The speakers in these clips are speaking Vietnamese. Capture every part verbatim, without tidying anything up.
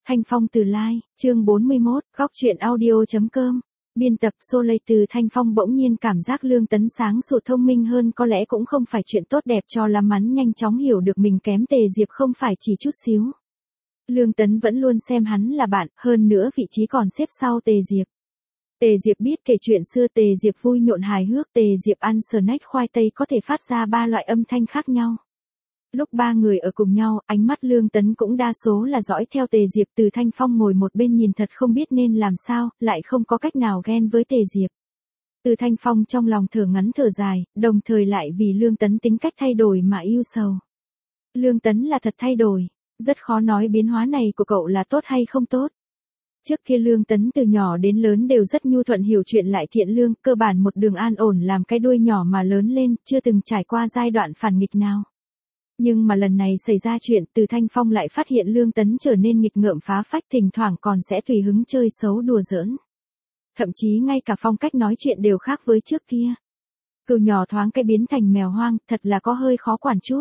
Thanh Phong từ Lai, chương bốn mươi mốt, góc truyện audio.com. Biên tập Soleil. Từ Thanh Phong bỗng nhiên cảm giác Lương Tấn sáng sủa thông minh hơn có lẽ cũng không phải chuyện tốt đẹp cho lắm, hắn nhanh chóng hiểu được mình kém Tề Diệp không phải chỉ chút xíu. Lương Tấn vẫn luôn xem hắn là bạn, hơn nữa vị trí còn xếp sau Tề Diệp. Tề Diệp biết kể chuyện xưa, Tề Diệp vui nhộn hài hước, Tề Diệp ăn snack khoai tây có thể phát ra ba loại âm thanh khác nhau. Lúc ba người ở cùng nhau, ánh mắt Lương Tấn cũng đa số là dõi theo Tề Diệp. Từ Thanh Phong ngồi một bên nhìn thật không biết nên làm sao, lại không có cách nào ghen với Tề Diệp. Từ Thanh Phong trong lòng thở ngắn thở dài, đồng thời lại vì Lương Tấn tính cách thay đổi mà ưu sầu. Lương Tấn là thật thay đổi, rất khó nói biến hóa này của cậu là tốt hay không tốt. Trước kia Lương Tấn từ nhỏ đến lớn đều rất nhu thuận, hiểu chuyện lại thiện lương, cơ bản một đường an ổn làm cái đuôi nhỏ mà lớn lên, chưa từng trải qua giai đoạn phản nghịch nào. Nhưng mà lần này xảy ra chuyện, Từ Thanh Phong lại phát hiện Lương Tấn trở nên nghịch ngợm phá phách, thỉnh thoảng còn sẽ tùy hứng chơi xấu đùa giỡn. Thậm chí ngay cả phong cách nói chuyện đều khác với trước kia. Cừu nhỏ thoáng cái biến thành mèo hoang, thật là có hơi khó quản chút.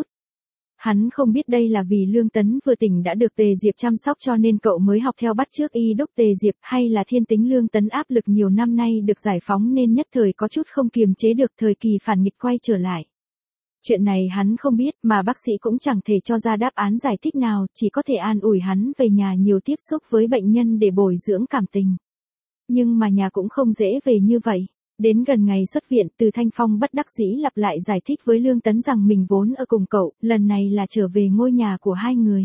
Hắn không biết đây là vì Lương Tấn vừa tỉnh đã được Tề Diệp chăm sóc cho nên cậu mới học theo bắt chước y đúc Tề Diệp, hay là thiên tính Lương Tấn áp lực nhiều năm nay được giải phóng nên nhất thời có chút không kiềm chế được, thời kỳ phản nghịch quay trở lại. Chuyện này hắn không biết, mà bác sĩ cũng chẳng thể cho ra đáp án giải thích nào, chỉ có thể an ủi hắn về nhà nhiều tiếp xúc với bệnh nhân để bồi dưỡng cảm tình. Nhưng mà nhà cũng không dễ về như vậy. Đến gần ngày xuất viện, Từ Thanh Phong bất đắc dĩ lặp lại giải thích với Lương Tấn rằng mình vốn ở cùng cậu, lần này là trở về ngôi nhà của hai người.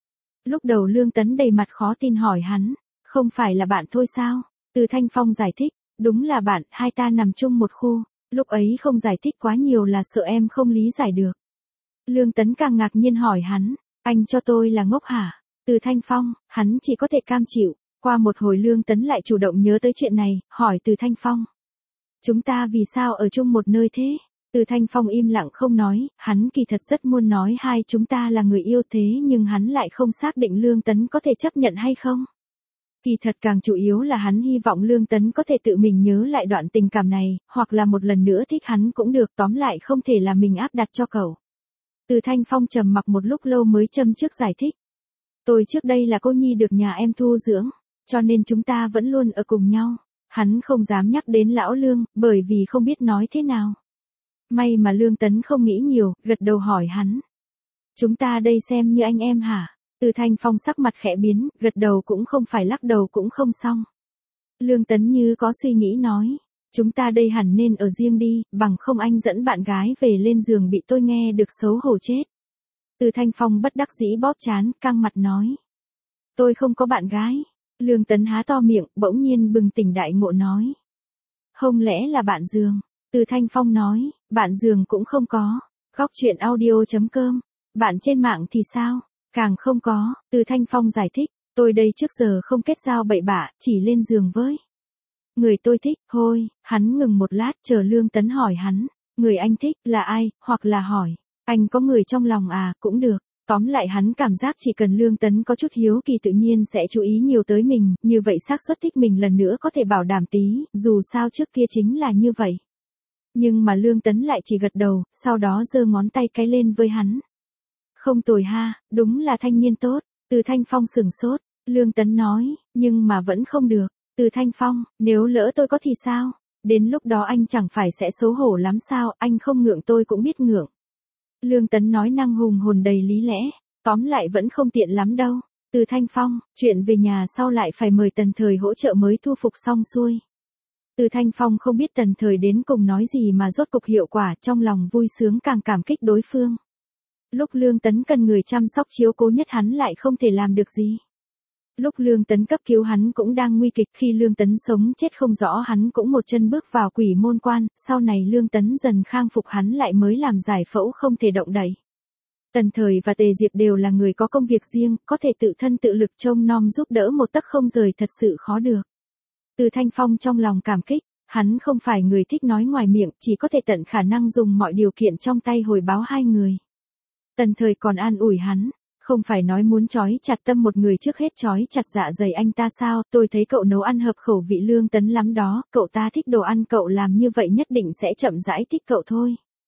Lúc đầu Lương Tấn đầy mặt khó tin hỏi hắn, không phải là bạn thôi sao? Từ Thanh Phong giải thích, đúng là bạn, hai ta nằm chung một khu. Lúc ấy không giải thích quá nhiều là sợ em không lý giải được. Lương Tấn càng ngạc nhiên hỏi hắn, anh cho tôi là ngốc hả? Từ Thanh Phong, hắn chỉ có thể cam chịu. Qua một hồi Lương Tấn lại chủ động nhớ tới chuyện này, hỏi Từ Thanh Phong. Chúng ta vì sao ở chung một nơi thế? Từ Thanh Phong im lặng không nói, hắn kỳ thật rất muốn nói hai chúng ta là người yêu thế nhưng hắn lại không xác định Lương Tấn có thể chấp nhận hay không. Kỳ thật càng chủ yếu là hắn hy vọng Lương Tấn có thể tự mình nhớ lại đoạn tình cảm này, hoặc là một lần nữa thích hắn cũng được, tóm lại không thể là mình áp đặt cho cậu. Từ Thanh Phong trầm mặc một lúc lâu mới châm trước giải thích. Tôi trước đây là cô nhi được nhà em thu dưỡng, cho nên chúng ta vẫn luôn ở cùng nhau. Hắn không dám nhắc đến lão Lương, bởi vì không biết nói thế nào. May mà Lương Tấn không nghĩ nhiều, gật đầu hỏi hắn. Chúng ta đây xem như anh em hả? Từ Thanh Phong sắc mặt khẽ biến, gật đầu cũng không phải lắc đầu cũng không xong. Lương Tấn như có suy nghĩ nói, chúng ta đây hẳn nên ở riêng đi, bằng không anh dẫn bạn gái về lên giường bị tôi nghe được xấu hổ chết. Từ Thanh Phong bất đắc dĩ bóp trán, căng mặt nói. Tôi không có bạn gái. Lương Tấn há to miệng, bỗng nhiên bừng tỉnh đại ngộ nói. Không lẽ là bạn giường? Từ Thanh Phong nói, bạn giường cũng không có. Góc truyện audio.com. Bạn trên mạng thì sao? Càng không có. Từ Thanh Phong giải thích, tôi đây trước giờ không kết giao bậy bạ, chỉ lên giường với người tôi thích. Thôi, hắn ngừng một lát chờ Lương Tấn hỏi hắn, người anh thích là ai, hoặc là hỏi, anh có người trong lòng à, cũng được. Tóm lại hắn cảm giác chỉ cần Lương Tấn có chút hiếu kỳ tự nhiên sẽ chú ý nhiều tới mình, như vậy xác suất thích mình lần nữa có thể bảo đảm tí, dù sao trước kia chính là như vậy. Nhưng mà Lương Tấn lại chỉ gật đầu, sau đó giơ ngón tay cái lên với hắn. Không tồi ha, đúng là thanh niên tốt. Từ Thanh Phong sửng sốt, Lương Tấn nói, nhưng mà vẫn không được. Từ Thanh Phong, nếu lỡ tôi có thì sao? Đến lúc đó anh chẳng phải sẽ xấu hổ lắm sao, anh không ngượng tôi cũng biết ngượng. Lương Tấn nói năng hùng hồn đầy lý lẽ, tóm lại vẫn không tiện lắm đâu. Từ Thanh Phong, chuyện về nhà sau lại phải mời Tần Thời hỗ trợ mới thu phục xong xuôi. Từ Thanh Phong không biết Tần Thời đến cùng nói gì mà rốt cục hiệu quả, trong lòng vui sướng càng cảm kích đối phương. Lúc Lương Tấn cần người chăm sóc chiếu cố nhất hắn lại không thể làm được gì. Lúc Lương Tấn cấp cứu hắn cũng đang nguy kịch, khi Lương Tấn sống chết không rõ hắn cũng một chân bước vào quỷ môn quan, sau này Lương Tấn dần khang phục hắn lại mới làm giải phẫu không thể động đậy. Tần Thời và Tề Diệp đều là người có công việc riêng, có thể tự thân tự lực trông nom giúp đỡ một tấc không rời thật sự khó được. Từ Thanh Phong trong lòng cảm kích, hắn không phải người thích nói ngoài miệng, chỉ có thể tận khả năng dùng mọi điều kiện trong tay hồi báo hai người. Tần Thời còn an ủi hắn. Không phải nói muốn trói chặt tâm một người trước hết trói chặt dạ dày anh ta sao, tôi thấy cậu nấu ăn hợp khẩu vị Lương Tấn lắm đó, cậu ta thích đồ ăn cậu làm như vậy nhất định sẽ chậm rãi thích cậu thôi.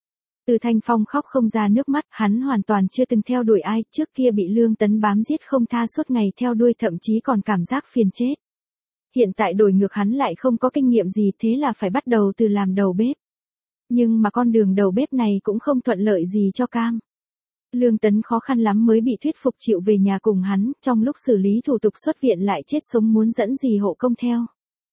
Từ Thanh Phong khóc không ra nước mắt, hắn hoàn toàn chưa từng theo đuổi ai, trước kia bị Lương Tấn bám giết không tha suốt ngày theo đuôi thậm chí còn cảm giác phiền chết. Hiện tại đổi ngược hắn lại không có kinh nghiệm gì thế là phải bắt đầu từ làm đầu bếp. Nhưng mà con đường đầu bếp này cũng không thuận lợi gì cho Cam. Lương Tấn khó khăn lắm mới bị thuyết phục chịu về nhà cùng hắn, trong lúc xử lý thủ tục xuất viện lại chết sống muốn dẫn dì hộ công theo.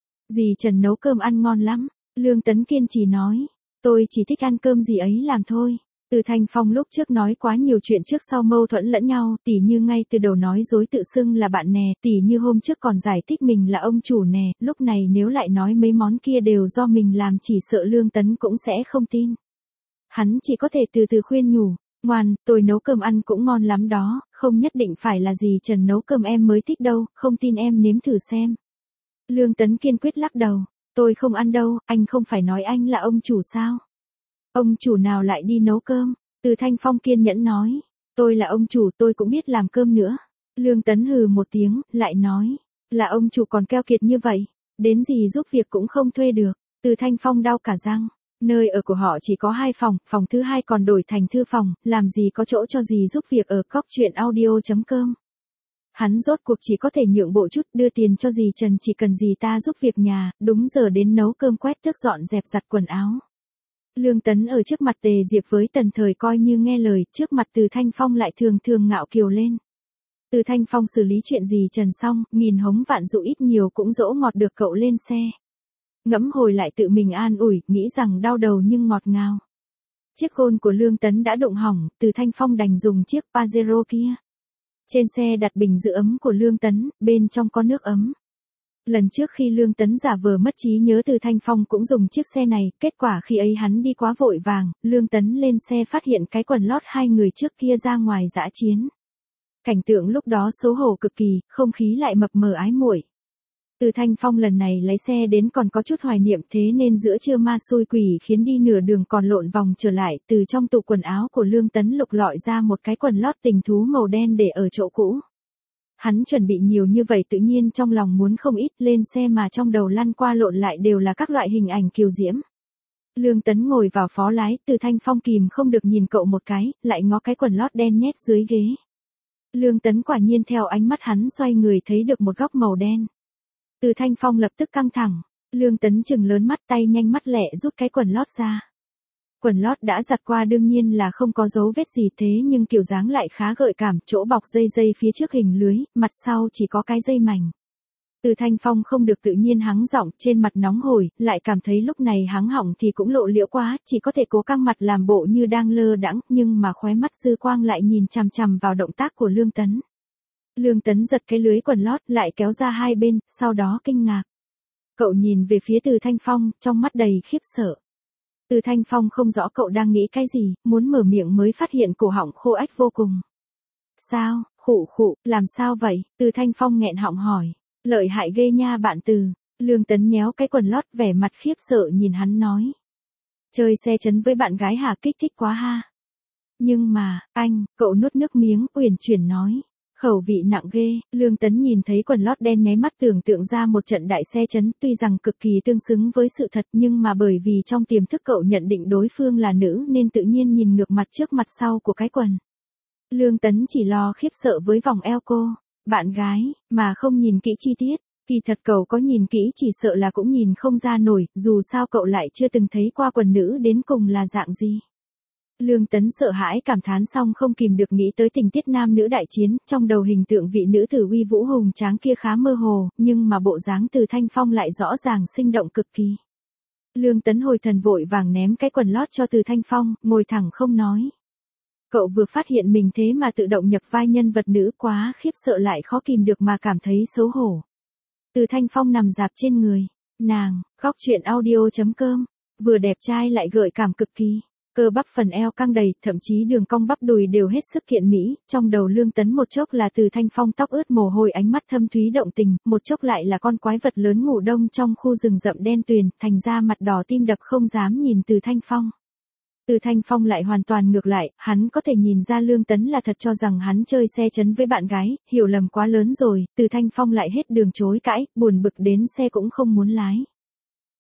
Dì Trần nấu cơm ăn ngon lắm, Lương Tấn kiên trì nói, tôi chỉ thích ăn cơm dì ấy làm thôi. Từ Thanh Phong lúc trước nói quá nhiều chuyện trước sau mâu thuẫn lẫn nhau, tỉ như ngay từ đầu nói dối tự xưng là bạn nè, tỉ như hôm trước còn giải thích mình là ông chủ nè, lúc này nếu lại nói mấy món kia đều do mình làm chỉ sợ Lương Tấn cũng sẽ không tin. Hắn chỉ có thể từ từ khuyên nhủ, ngoan, tôi nấu cơm ăn cũng ngon lắm đó, không nhất định phải là dì Trần nấu cơm em mới thích đâu, không tin em nếm thử xem. Lương Tấn kiên quyết lắc đầu, tôi không ăn đâu, anh không phải nói anh là ông chủ sao? Ông chủ nào lại đi nấu cơm? Từ Thanh Phong kiên nhẫn nói, tôi là ông chủ tôi cũng biết làm cơm nữa. Lương Tấn hừ một tiếng, lại nói, là ông chủ còn keo kiệt như vậy, đến gì giúp việc cũng không thuê được. Từ Thanh Phong đau cả răng, nơi ở của họ chỉ có hai phòng, phòng thứ hai còn đổi thành thư phòng, làm gì có chỗ cho gì giúp việc ở cóc truyện audio chấm com. Hắn rốt cuộc chỉ có thể nhượng bộ chút, đưa tiền cho dì Trần chỉ cần dì ta giúp việc nhà, đúng giờ đến nấu cơm quét tước dọn dẹp giặt quần áo. Lương Tấn ở trước mặt Tề Diệp với Tần Thời coi như nghe lời, trước mặt Từ Thanh Phong lại thường thường ngạo kiều lên. Từ Thanh Phong xử lý chuyện gì Trần xong, nghìn hống vạn dụ ít nhiều cũng dỗ ngọt được cậu lên xe. Ngẫm hồi lại tự mình an ủi, nghĩ rằng đau đầu nhưng ngọt ngào. Chiếc gôn của Lương Tấn đã đụng hỏng, Từ Thanh Phong đành dùng chiếc Pajero kia. Trên xe đặt bình giữ ấm của Lương Tấn, bên trong có nước ấm. Lần trước khi Lương Tấn giả vờ mất trí nhớ Từ Thanh Phong cũng dùng chiếc xe này, kết quả khi ấy hắn đi quá vội vàng, Lương Tấn lên xe phát hiện cái quần lót hai người trước kia ra ngoài dã chiến. Cảnh tượng lúc đó xấu hổ cực kỳ, không khí lại mập mờ ái muội. Từ Thanh Phong lần này lấy xe đến còn có chút hoài niệm thế nên giữa trưa ma xui quỷ khiến đi nửa đường còn lộn vòng trở lại, từ trong tủ quần áo của Lương Tấn lục lọi ra một cái quần lót tình thú màu đen để ở chỗ cũ. Hắn chuẩn bị nhiều như vậy tự nhiên trong lòng muốn không ít, lên xe mà trong đầu lăn qua lộn lại đều là các loại hình ảnh kiều diễm. Lương Tấn ngồi vào phó lái, Từ Thanh Phong kìm không được nhìn cậu một cái, lại ngó cái quần lót đen nhét dưới ghế. Lương Tấn quả nhiên theo ánh mắt hắn xoay người thấy được một góc màu đen. Từ Thanh Phong lập tức căng thẳng, Lương Tấn chừng lớn mắt tay nhanh mắt lẹ rút cái quần lót ra. Quần lót đã giặt qua đương nhiên là không có dấu vết gì thế nhưng kiểu dáng lại khá gợi cảm, chỗ bọc dây dây phía trước hình lưới, mặt sau chỉ có cái dây mảnh. Từ Thanh Phong không được tự nhiên hắng giọng, trên mặt nóng hổi, lại cảm thấy lúc này hắng họng thì cũng lộ liễu quá, chỉ có thể cố căng mặt làm bộ như đang lơ đãng, nhưng mà khóe mắt dư quang lại nhìn chằm chằm vào động tác của Lương Tấn. Lương Tấn giật cái lưới quần lót lại kéo ra hai bên, sau đó kinh ngạc. Cậu nhìn về phía Từ Thanh Phong, trong mắt đầy khiếp sợ. Từ Thanh Phong không rõ cậu đang nghĩ cái gì, muốn mở miệng mới phát hiện cổ họng khô ách vô cùng. Sao, khụ khụ, làm sao vậy? Từ Thanh Phong nghẹn họng hỏi. Lợi hại ghê nha bạn Từ. Lương Tấn nhéo cái quần lót vẻ mặt khiếp sợ nhìn hắn nói. Chơi xe chấn với bạn gái hả, kích thích quá ha. Nhưng mà, anh, cậu nuốt nước miếng, uyển chuyển nói. Khẩu vị nặng ghê, Lương Tấn nhìn thấy quần lót đen nháy mắt tưởng tượng ra một trận đại xe chấn, tuy rằng cực kỳ tương xứng với sự thật nhưng mà bởi vì trong tiềm thức cậu nhận định đối phương là nữ nên tự nhiên nhìn ngược mặt trước mặt sau của cái quần. Lương Tấn chỉ lo khiếp sợ với vòng eo cô, bạn gái, mà không nhìn kỹ chi tiết, kỳ thật cậu có nhìn kỹ chỉ sợ là cũng nhìn không ra nổi, dù sao cậu lại chưa từng thấy qua quần nữ đến cùng là dạng gì. Lương Tấn sợ hãi cảm thán xong không kìm được nghĩ tới tình tiết nam nữ đại chiến, trong đầu hình tượng vị nữ tử uy vũ hùng tráng kia khá mơ hồ, nhưng mà bộ dáng Từ Thanh Phong lại rõ ràng sinh động cực kỳ. Lương Tấn hồi thần vội vàng ném cái quần lót cho Từ Thanh Phong, ngồi thẳng không nói. Cậu vừa phát hiện mình thế mà tự động nhập vai nhân vật nữ quá khiếp sợ lại khó kìm được mà cảm thấy xấu hổ. Từ Thanh Phong nằm dạp trên người, nàng, góc truyện audio chấm com, vừa đẹp trai lại gợi cảm cực kỳ. Cơ bắp phần eo căng đầy, thậm chí đường cong bắp đùi đều hết sức kiện mỹ, trong đầu Lương Tấn một chốc là Từ Thanh Phong tóc ướt mồ hôi ánh mắt thâm thúy động tình, một chốc lại là con quái vật lớn ngủ đông trong khu rừng rậm đen tuyền, thành ra mặt đỏ tim đập không dám nhìn Từ Thanh Phong. Từ Thanh Phong lại hoàn toàn ngược lại, hắn có thể nhìn ra Lương Tấn là thật cho rằng hắn chơi xe chấn với bạn gái, hiểu lầm quá lớn rồi, Từ Thanh Phong lại hết đường chối cãi, buồn bực đến xe cũng không muốn lái.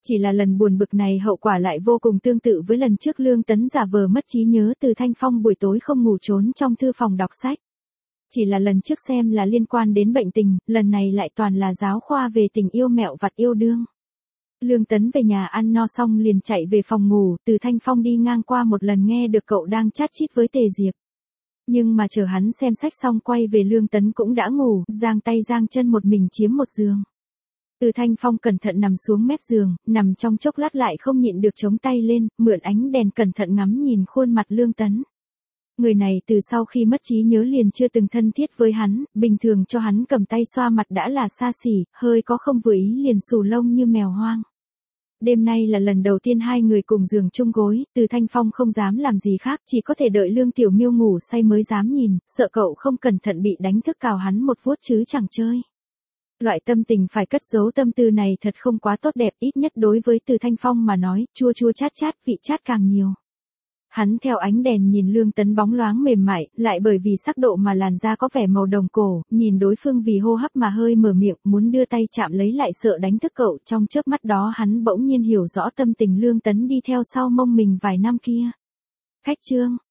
Chỉ là lần buồn bực này hậu quả lại vô cùng tương tự với lần trước Lương Tấn giả vờ mất trí nhớ Từ Thanh Phong buổi tối không ngủ trốn trong thư phòng đọc sách. Chỉ là lần trước xem là liên quan đến bệnh tình, lần này lại toàn là giáo khoa về tình yêu mẹo vặt yêu đương. Lương Tấn về nhà ăn no xong liền chạy về phòng ngủ, Từ Thanh Phong đi ngang qua một lần nghe được cậu đang chat chít với Tề Diệp. Nhưng mà chờ hắn xem sách xong quay về Lương Tấn cũng đã ngủ, giang tay giang chân một mình chiếm một giường. Từ Thanh Phong cẩn thận nằm xuống mép giường, nằm trong chốc lát lại không nhịn được chống tay lên, mượn ánh đèn cẩn thận ngắm nhìn khuôn mặt Lương Tấn. Người này từ sau khi mất trí nhớ liền chưa từng thân thiết với hắn, bình thường cho hắn cầm tay xoa mặt đã là xa xỉ, hơi có không vừa ý liền xù lông như mèo hoang. Đêm nay là lần đầu tiên hai người cùng giường chung gối, Từ Thanh Phong không dám làm gì khác, chỉ có thể đợi Lương Tiểu Miêu ngủ say mới dám nhìn, sợ cậu không cẩn thận bị đánh thức cào hắn một vuốt chứ chẳng chơi. Loại tâm tình phải cất giấu tâm tư này thật không quá tốt đẹp, ít nhất đối với Từ Thanh Phong mà nói, chua chua chát chát, vị chát càng nhiều. Hắn theo ánh đèn nhìn Lương Tấn bóng loáng mềm mại, lại bởi vì sắc độ mà làn da có vẻ màu đồng cổ, nhìn đối phương vì hô hấp mà hơi mở miệng, muốn đưa tay chạm lấy lại sợ đánh thức cậu, trong chớp mắt đó hắn bỗng nhiên hiểu rõ tâm tình Lương Tấn đi theo sau mông mình vài năm kia. Khách trương,